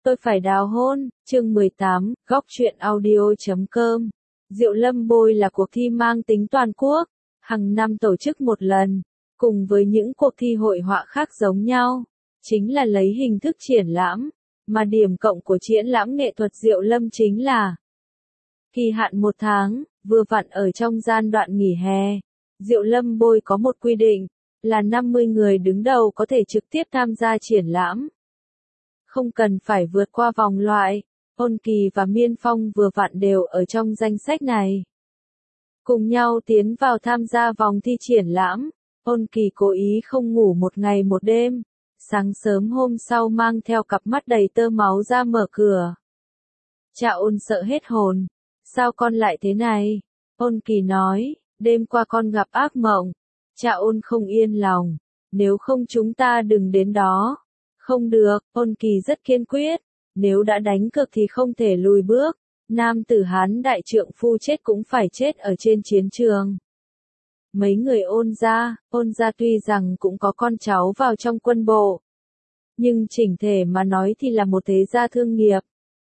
Tôi phải đào hôn, chương 18, góc truyện audio.com. Diệu Lâm Bôi là cuộc thi mang tính toàn quốc, hàng năm tổ chức một lần, cùng với những cuộc thi hội họa khác giống nhau, chính là lấy hình thức triển lãm, mà điểm cộng của triển lãm nghệ thuật Diệu Lâm chính là kỳ hạn 1 tháng, vừa vặn ở trong gian đoạn nghỉ hè. Diệu Lâm Bôi có một quy định, là 50 người đứng đầu có thể trực tiếp tham gia triển lãm. Không cần phải vượt qua vòng loại, Ôn Kỳ và Miên Phong vừa vặn đều ở trong danh sách này. Cùng nhau tiến vào tham gia vòng thi triển lãm, Ôn Kỳ cố ý không ngủ một ngày một đêm, sáng sớm hôm sau mang theo cặp mắt đầy tơ máu ra mở cửa. Cha Ôn sợ hết hồn, sao con lại thế này? Ôn Kỳ nói, đêm qua con gặp ác mộng. Cha Ôn không yên lòng, nếu không chúng ta đừng đến đó. Không được, Ôn Kỳ rất kiên quyết, nếu đã đánh cược thì không thể lùi bước, nam tử Hán đại trượng phu chết cũng phải chết ở trên chiến trường. Mấy người Ôn gia tuy rằng cũng có con cháu vào trong quân bộ, nhưng chỉnh thể mà nói thì là một thế gia thương nghiệp.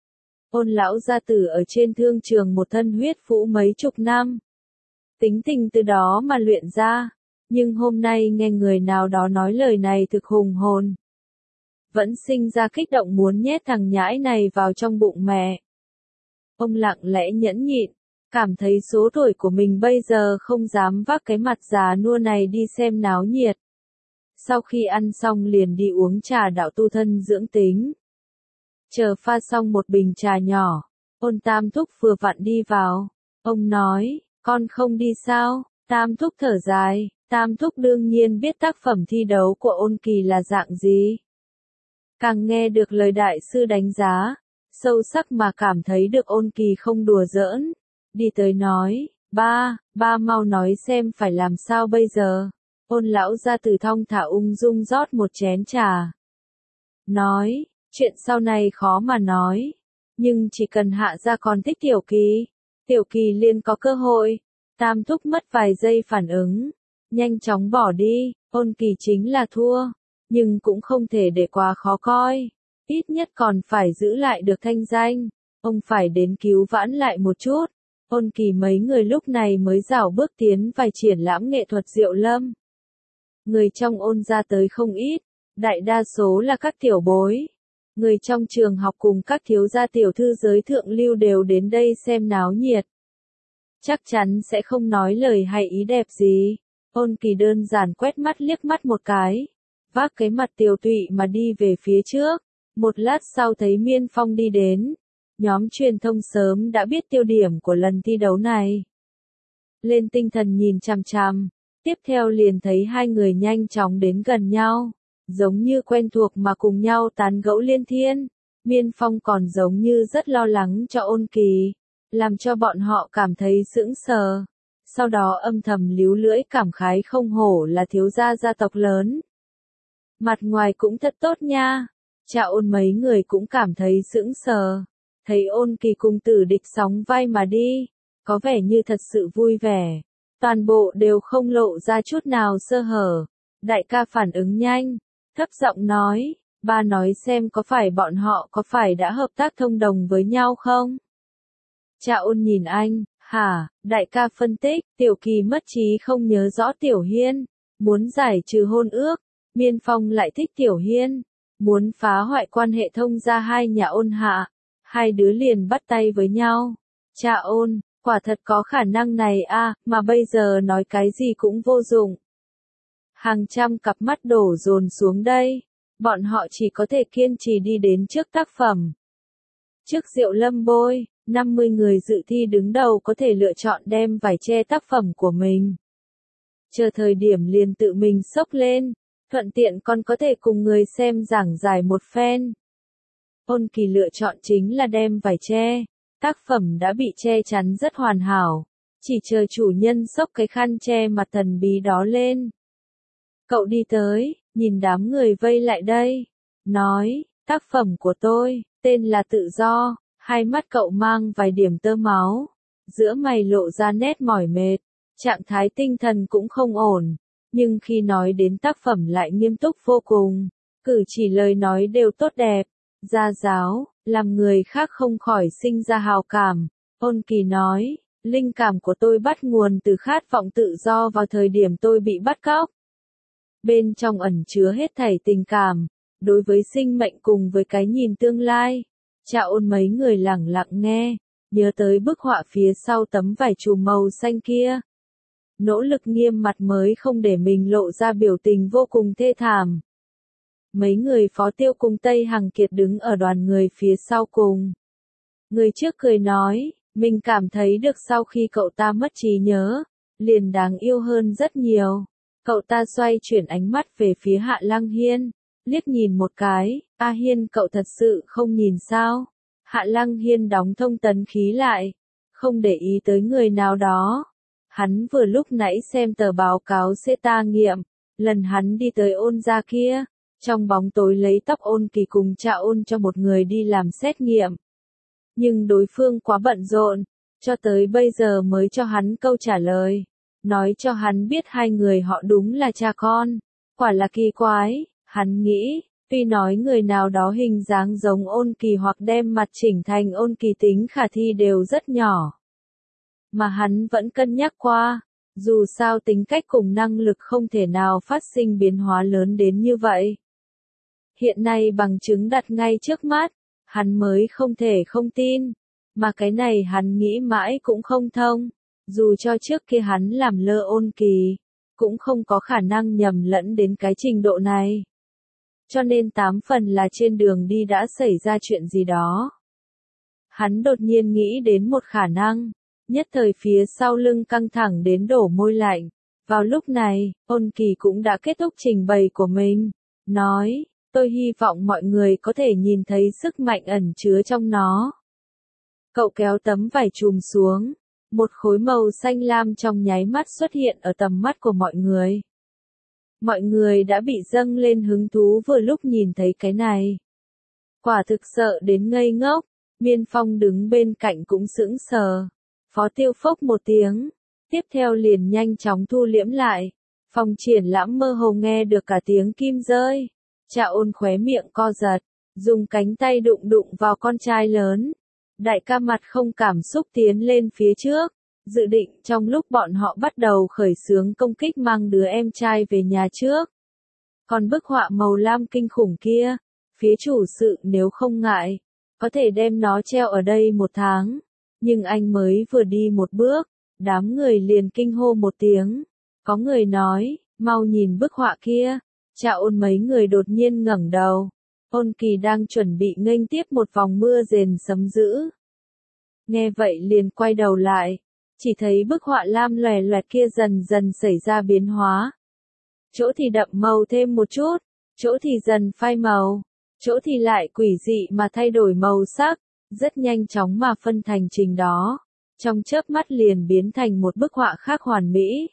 Ôn lão gia tử ở trên thương trường một thân huyết vũ mấy chục năm. Tính tình từ đó mà luyện ra, nhưng hôm nay nghe người nào đó nói lời này thực hùng hồn. Vẫn sinh ra kích động muốn nhét thằng nhãi này vào trong bụng mẹ. Ông lặng lẽ nhẫn nhịn, cảm thấy số tuổi của mình bây giờ không dám vác cái mặt già nua này đi xem náo nhiệt. Sau khi ăn xong liền đi uống trà đạo tu thân dưỡng tính. Chờ pha xong một bình trà nhỏ, Ôn Tam Thúc vừa vặn đi vào. Ông nói, con không đi sao? Tam Thúc thở dài, Tam Thúc đương nhiên biết tác phẩm thi đấu của Ôn Kỳ là dạng gì. Càng nghe được lời đại sư đánh giá, sâu sắc mà cảm thấy được Ôn Kỳ không đùa giỡn. Đi tới nói, ba mau nói xem phải làm sao bây giờ. Ôn lão gia tử thong thả ung dung rót một chén trà. Nói, chuyện sau này khó mà nói, nhưng chỉ cần hạ gia còn thích Tiểu Kỳ liền có cơ hội. Tam Thúc mất vài giây phản ứng, nhanh chóng bỏ đi, Ôn Kỳ chính là thua, nhưng cũng không thể để quá khó coi, ít nhất còn phải giữ lại được thanh danh, ông phải đến cứu vãn lại một chút. Ôn Kỳ mấy người lúc này mới rảo bước tiến vào triển lãm nghệ thuật Diệu Lâm. Người trong Ôn gia tới không ít, đại đa số là các tiểu bối. Người trong trường học cùng các thiếu gia tiểu thư giới thượng lưu đều đến đây xem náo nhiệt. Chắc chắn sẽ không nói lời hay ý đẹp gì. Ôn Kỳ đơn giản quét mắt liếc mắt một cái, vác cái mặt tiều tụy mà đi về phía trước. Một lát sau thấy Miên Phong đi đến. Nhóm truyền thông sớm đã biết tiêu điểm của lần thi đấu này. Lên tinh thần nhìn chằm chằm, tiếp theo liền thấy hai người nhanh chóng đến gần nhau, giống như quen thuộc mà cùng nhau tán gẫu liên thiên. Miên Phong còn giống như rất lo lắng cho Ôn Kỳ, làm cho bọn họ cảm thấy sững sờ. Sau đó âm thầm líu lưỡi cảm khái không hổ là thiếu gia gia tộc lớn. Mặt ngoài cũng thật tốt nha. Cha Ôn mấy người cũng cảm thấy sững sờ. Thấy Ôn Kỳ cùng tử địch sóng vai mà đi, có vẻ như thật sự vui vẻ. Toàn bộ đều không lộ ra chút nào sơ hở. Đại ca phản ứng nhanh, thấp giọng nói, ba nói xem có phải bọn họ có phải đã hợp tác thông đồng với nhau không? Cha Ôn nhìn anh, hả? Đại ca phân tích, Tiểu Kỳ mất trí không nhớ rõ Tiểu Hiên, muốn giải trừ hôn ước. Miên Phong lại thích Tiểu Hiên, muốn phá hoại quan hệ thông gia hai nhà Ôn hạ. Hai đứa liền bắt tay với nhau. Cha Ôn, quả thật có khả năng này à, mà bây giờ nói cái gì cũng vô dụng. Hàng trăm cặp mắt đổ dồn xuống đây. Bọn họ chỉ có thể kiên trì đi đến trước tác phẩm. Trước Diệu Lâm Bôi, 50 người dự thi đứng đầu có thể lựa chọn đem vải che tác phẩm của mình. Chờ thời điểm liền tự mình xốc lên, thuận tiện còn có thể cùng người xem giảng giải một phen. Ôn Kỳ lựa chọn chính là đem vải che, tác phẩm đã bị che chắn rất hoàn hảo, chỉ chờ chủ nhân xốc cái khăn che mặt thần bí đó lên. Cậu đi tới, nhìn đám người vây lại đây, nói, tác phẩm của tôi, tên là Tự Do. Hai mắt cậu mang vài điểm tơ máu, giữa mày lộ ra nét mỏi mệt, trạng thái tinh thần cũng không ổn, nhưng khi nói đến tác phẩm lại nghiêm túc vô cùng, cử chỉ lời nói đều tốt đẹp. Gia giáo, làm người khác không khỏi sinh ra hào cảm. Ôn Kỳ nói, linh cảm của tôi bắt nguồn từ khát vọng tự do vào thời điểm tôi bị bắt cóc. Bên trong ẩn chứa hết thảy tình cảm, đối với sinh mệnh cùng với cái nhìn tương lai. Cha Ôn mấy người lẳng lặng nghe, nhớ tới bức họa phía sau tấm vải chùm màu xanh kia. Nỗ lực nghiêm mặt mới không để mình lộ ra biểu tình vô cùng thê thảm. Mấy người Phó Tiêu cùng Tây Hằng Kiệt đứng ở đoàn người phía sau cùng. Người trước cười nói, mình cảm thấy được sau khi cậu ta mất trí nhớ, liền đáng yêu hơn rất nhiều. Cậu ta xoay chuyển ánh mắt về phía Hạ Lăng Hiên, liếc nhìn một cái, A Hiên cậu thật sự không nhìn sao? Hạ Lăng Hiên đóng thông tấn khí lại, không để ý tới người nào đó. Hắn vừa lúc nãy xem tờ báo cáo sẽ ta nghiệm, lần hắn đi tới Ôn gia kia, trong bóng tối lấy tóc Ôn Kỳ cùng cha Ôn cho một người đi làm xét nghiệm. Nhưng đối phương quá bận rộn, cho tới bây giờ mới cho hắn câu trả lời, nói cho hắn biết hai người họ đúng là cha con. Quả là kỳ quái, hắn nghĩ, tuy nói người nào đó hình dáng giống Ôn Kỳ hoặc đem mặt chỉnh thành Ôn Kỳ tính khả thi đều rất nhỏ. Mà hắn vẫn cân nhắc qua, dù sao tính cách cùng năng lực không thể nào phát sinh biến hóa lớn đến như vậy. Hiện nay bằng chứng đặt ngay trước mắt, hắn mới không thể không tin, mà cái này hắn nghĩ mãi cũng không thông, dù cho trước kia hắn làm lơ Ôn Kỳ, cũng không có khả năng nhầm lẫn đến cái trình độ này. Cho nên 8 phần là trên đường đi đã xảy ra chuyện gì đó. Hắn đột nhiên nghĩ đến một khả năng, nhất thời phía sau lưng căng thẳng đến đổ môi lạnh. Vào lúc này, Ôn Kỳ cũng đã kết thúc trình bày của mình, nói, tôi hy vọng mọi người có thể nhìn thấy sức mạnh ẩn chứa trong nó. Cậu kéo tấm vải chùm xuống, một khối màu xanh lam trong nháy mắt xuất hiện ở tầm mắt của mọi người. Mọi người đã bị dâng lên hứng thú vừa lúc nhìn thấy cái này. Quả thực sợ đến ngây ngốc, Miên Phong đứng bên cạnh cũng sững sờ. Phó Tiêu phốc một tiếng, tiếp theo liền nhanh chóng thu liễm lại. Phòng triển lãm mơ hồ nghe được cả tiếng kim rơi. Cha Ôn khóe miệng co giật, dùng cánh tay đụng đụng vào con trai lớn. Đại ca mặt không cảm xúc tiến lên phía trước, dự định trong lúc bọn họ bắt đầu khởi xướng công kích mang đứa em trai về nhà trước. Còn bức họa màu lam kinh khủng kia, phía chủ sự nếu không ngại, có thể đem nó treo ở đây 1 tháng. Nhưng anh mới vừa đi một bước, đám người liền kinh hô một tiếng. Có người nói, mau nhìn bức họa kia. Cha Ôn mấy người đột nhiên ngẩng đầu. Ôn Kỳ đang chuẩn bị nghênh tiếp một vòng mưa rền sấm dữ. Nghe vậy liền quay đầu lại, chỉ thấy bức họa lam lòe loẹt kia dần dần xảy ra biến hóa. Chỗ thì đậm màu thêm một chút, chỗ thì dần phai màu, chỗ thì lại quỷ dị mà thay đổi màu sắc, rất nhanh chóng mà phân thành trình đó. Trong chớp mắt liền biến thành một bức họa khác hoàn mỹ.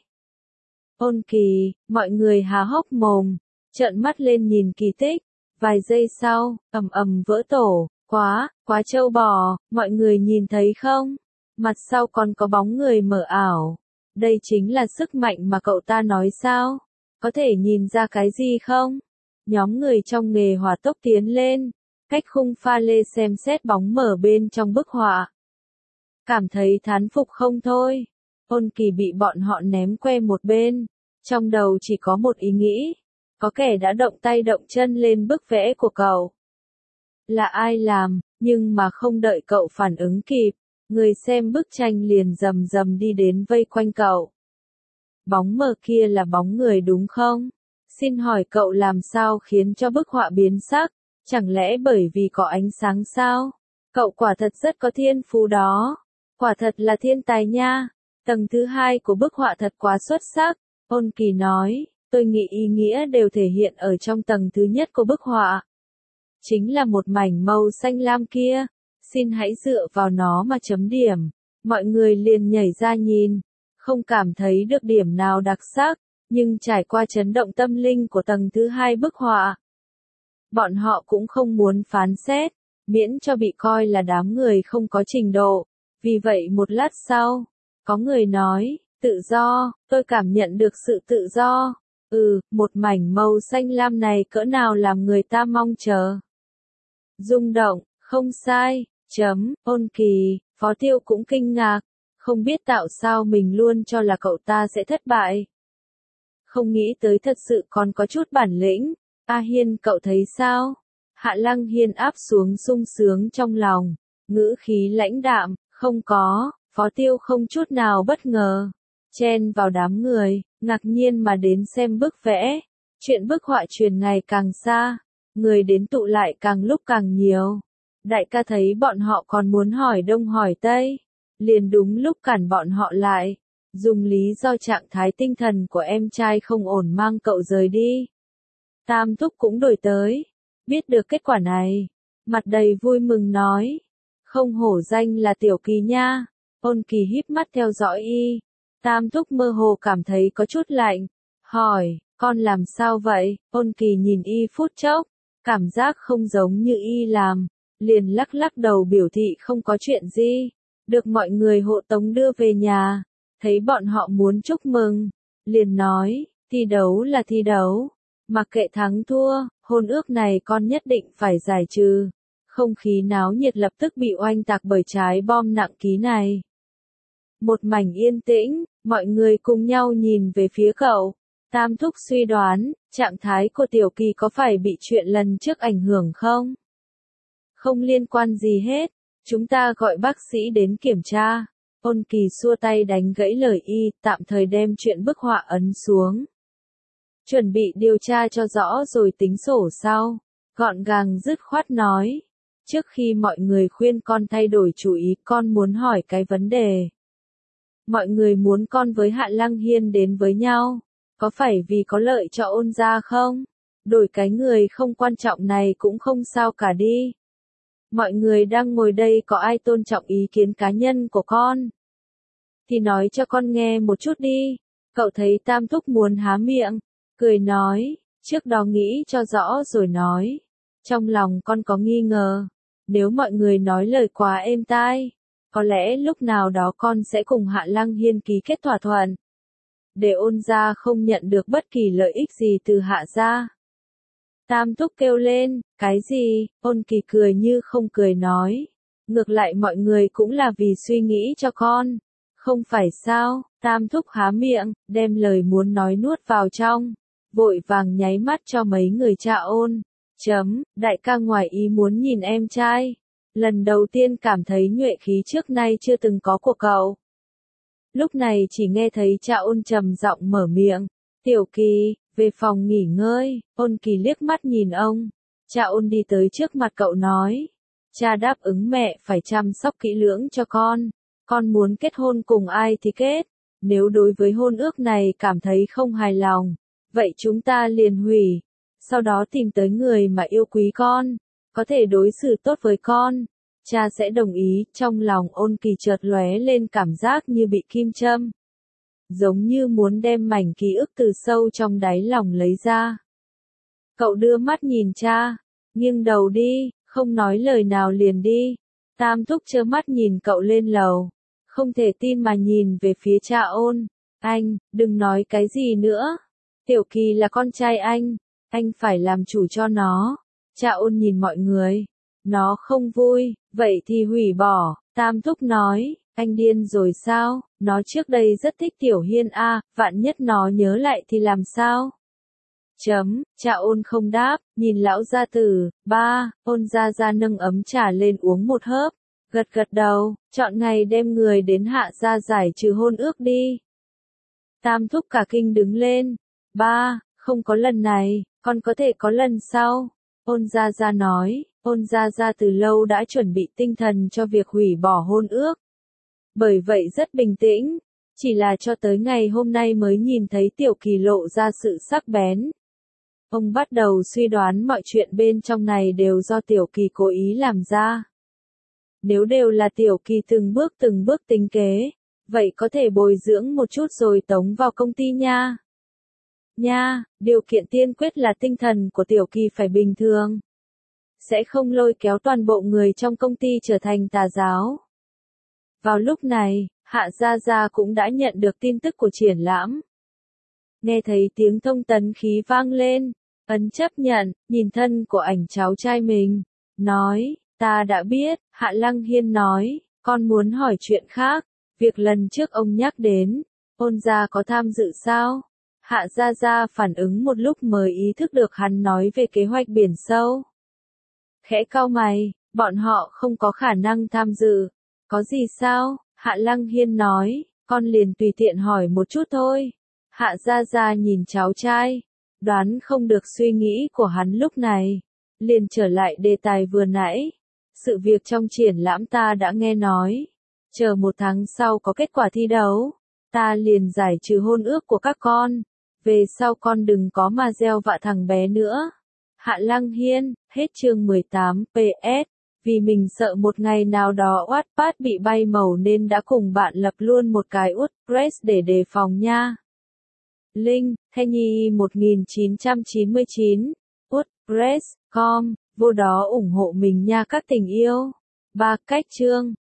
Ôn Kỳ, mọi người há hốc mồm, trợn mắt lên nhìn kỳ tích. Vài giây sau, ầm ầm vỡ tổ, quá trâu bò, mọi người nhìn thấy không? Mặt sau còn có bóng người mờ ảo. Đây chính là sức mạnh mà cậu ta nói sao? Có thể nhìn ra cái gì không? Nhóm người trong nghề hỏa tốc tiến lên, cách khung pha lê xem xét bóng mở bên trong bức họa. Cảm thấy thán phục không thôi. Ôn Kỳ bị bọn họ ném que một bên, trong đầu chỉ có một ý nghĩ. Có kẻ đã động tay động chân lên bức vẽ của cậu. Là ai làm, nhưng mà không đợi cậu phản ứng kịp, người xem bức tranh liền rầm rầm đi đến vây quanh cậu. Bóng mờ kia là bóng người đúng không? Xin hỏi cậu làm sao khiến cho bức họa biến sắc? Chẳng lẽ bởi vì có ánh sáng sao? Cậu quả thật rất có thiên phú đó. Quả thật là thiên tài nha. Tầng thứ 2 của bức họa thật quá xuất sắc. Ôn Kỳ nói. Tôi nghĩ ý nghĩa đều thể hiện ở trong tầng thứ nhất của bức họa. Chính là một mảnh màu xanh lam kia. Xin hãy dựa vào nó mà chấm điểm. Mọi người liền nhảy ra nhìn. Không cảm thấy được điểm nào đặc sắc. Nhưng trải qua chấn động tâm linh của tầng thứ 2 bức họa. Bọn họ cũng không muốn phán xét. Miễn cho bị coi là đám người không có trình độ. Vì vậy một lát sau, có người nói, tự do, tôi cảm nhận được sự tự do. Một mảnh màu xanh lam này cỡ nào làm người ta mong chờ. Rung động, không sai, Ôn Kỳ, Phó Tiêu cũng kinh ngạc, không biết tạo sao mình luôn cho là cậu ta sẽ thất bại. Không nghĩ tới thật sự còn có chút bản lĩnh. A Hiên cậu thấy sao? Hạ Lăng Hiên áp xuống sung sướng trong lòng, ngữ khí lãnh đạm, không có, Phó Tiêu không chút nào bất ngờ. Chen vào đám người, ngạc nhiên mà đến xem bức vẽ. Chuyện bức họa truyền ngày càng xa, người đến tụ lại càng lúc càng nhiều. Đại ca thấy bọn họ còn muốn hỏi đông hỏi tây, liền đúng lúc cản bọn họ lại, dùng lý do trạng thái tinh thần của em trai không ổn mang cậu rời đi. Tam Thúc cũng đổi tới, biết được kết quả này, mặt đầy vui mừng nói, không hổ danh là Tiểu Kỳ nha. Ôn Kỳ híp mắt theo dõi y, Tam Thúc mơ hồ cảm thấy có chút lạnh, hỏi, con làm sao vậy? Ôn Kỳ nhìn y phút chốc, cảm giác không giống như y làm, liền lắc lắc đầu biểu thị không có chuyện gì, được mọi người hộ tống đưa về nhà, thấy bọn họ muốn chúc mừng, liền nói, thi đấu là thi đấu, mặc kệ thắng thua, hôn ước này con nhất định phải giải trừ. Không khí náo nhiệt lập tức bị oanh tạc bởi trái bom nặng ký này. Một mảnh yên tĩnh, mọi người cùng nhau nhìn về phía cậu. Tam Thúc suy đoán, trạng thái của Tiểu Kỳ có phải bị chuyện lần trước ảnh hưởng không? Không liên quan gì hết, chúng ta gọi bác sĩ đến kiểm tra. Ôn Kỳ xua tay đánh gãy lời y, tạm thời đem chuyện bức họa ấn xuống. Chuẩn bị điều tra cho rõ rồi tính sổ sau. Gọn gàng dứt khoát nói. Trước khi mọi người khuyên con thay đổi chủ ý, con muốn hỏi cái vấn đề. Mọi người muốn con với Hạ Lăng Hiên đến với nhau, có phải vì có lợi cho Ôn gia không? Đổi cái người không quan trọng này cũng không sao cả đi. Mọi người đang ngồi đây có ai tôn trọng ý kiến cá nhân của con? Thì nói cho con nghe một chút đi. Cậu thấy Tam Thúc muốn há miệng, cười nói, trước đó nghĩ cho rõ rồi nói. Trong lòng con có nghi ngờ, nếu mọi người nói lời quá êm tai, có lẽ lúc nào đó con sẽ cùng Hạ Lăng Hiên ký kết thỏa thuận. Để Ôn gia không nhận được bất kỳ lợi ích gì từ Hạ gia. Tam Thúc kêu lên, cái gì? Ôn Kỳ cười như không cười nói. Ngược lại mọi người cũng là vì suy nghĩ cho con. Không phải sao? Tam Thúc há miệng, đem lời muốn nói nuốt vào trong. Vội vàng nháy mắt cho mấy người cha Ôn. Đại ca ngoài ý muốn nhìn em trai. Lần đầu tiên cảm thấy nhuệ khí trước nay chưa từng có của cậu. Lúc này chỉ nghe thấy cha Ôn trầm giọng mở miệng. Tiểu Kỳ, về phòng nghỉ ngơi. Ôn Kỳ liếc mắt nhìn ông. Cha Ôn đi tới trước mặt cậu nói. Cha đáp ứng mẹ phải chăm sóc kỹ lưỡng cho con. Con muốn kết hôn cùng ai thì kết. Nếu đối với hôn ước này cảm thấy không hài lòng, vậy chúng ta liền hủy. Sau đó tìm tới người mà yêu quý con, có thể đối xử tốt với con. Cha sẽ đồng ý. Trong lòng Ôn Kỳ chợt lóe lên cảm giác như bị kim châm. Giống như muốn đem mảnh ký ức từ sâu trong đáy lòng lấy ra. Cậu đưa mắt nhìn cha, nghiêng đầu đi, không nói lời nào liền đi. Tam Thúc trơ mắt nhìn cậu lên lầu, không thể tin mà nhìn về phía cha Ôn. Anh, đừng nói cái gì nữa. Tiểu Kỳ là con trai anh phải làm chủ cho nó. Cha Ôn nhìn mọi người, nó không vui, vậy thì hủy bỏ. Tam Thúc nói, anh điên rồi sao? Nó trước đây rất thích Tiểu Hiên a, vạn nhất nó nhớ lại thì làm sao? Cha Ôn không đáp, nhìn lão gia tử. Ba, Ôn gia gia nâng ấm trà lên uống một hớp, gật gật đầu, chọn ngày đem người đến Hạ gia giải trừ hôn ước đi. Tam Thúc cả kinh đứng lên. Ba, không có lần này, con có thể có lần sau. Ôn gia gia nói, Ôn gia gia từ lâu đã chuẩn bị tinh thần cho việc hủy bỏ hôn ước. Bởi vậy rất bình tĩnh, chỉ là cho tới ngày hôm nay mới nhìn thấy Tiểu Kỳ lộ ra sự sắc bén. Ông bắt đầu suy đoán mọi chuyện bên trong này đều do Tiểu Kỳ cố ý làm ra. Nếu đều là Tiểu Kỳ từng bước tính kế, vậy có thể bồi dưỡng một chút rồi tống vào công ty nha. Điều kiện tiên quyết là tinh thần của Tiểu Kỳ phải bình thường. Sẽ không lôi kéo toàn bộ người trong công ty trở thành tà giáo. Vào lúc này, Hạ Gia Gia cũng đã nhận được tin tức của triển lãm. Nghe thấy tiếng thông tấn khí vang lên, ấn chấp nhận, nhìn thân của ảnh cháu trai mình. nói, ta đã biết, Hạ Lăng Hiên nói, con muốn hỏi chuyện khác, việc lần trước ông nhắc đến, ôn gia có tham dự sao? Hạ Gia Gia phản ứng một lúc mới ý thức được hắn nói về kế hoạch biển sâu. Khẽ cau mày, bọn họ không có khả năng tham dự. Có gì sao? Hạ Lăng Hiên nói, con liền tùy tiện hỏi một chút thôi. Hạ Gia Gia nhìn cháu trai, đoán không được suy nghĩ của hắn lúc này. Liền trở lại đề tài vừa nãy. Sự việc trong triển lãm ta đã nghe nói. Chờ 1 tháng sau có kết quả thi đấu. Ta liền giải trừ hôn ước của các con. Về sau con đừng có mà gieo vạ thằng bé nữa. Hạ Lăng Hiên, hết chương 18 PS. Vì mình sợ một ngày nào đó Wattpad bị bay màu nên đã cùng bạn lập luôn một cái WordPress để đề phòng nha. Link, Thanh Nhi 1999, WordPress.com, vô đó ủng hộ mình nha các tình yêu. 3 cách chương.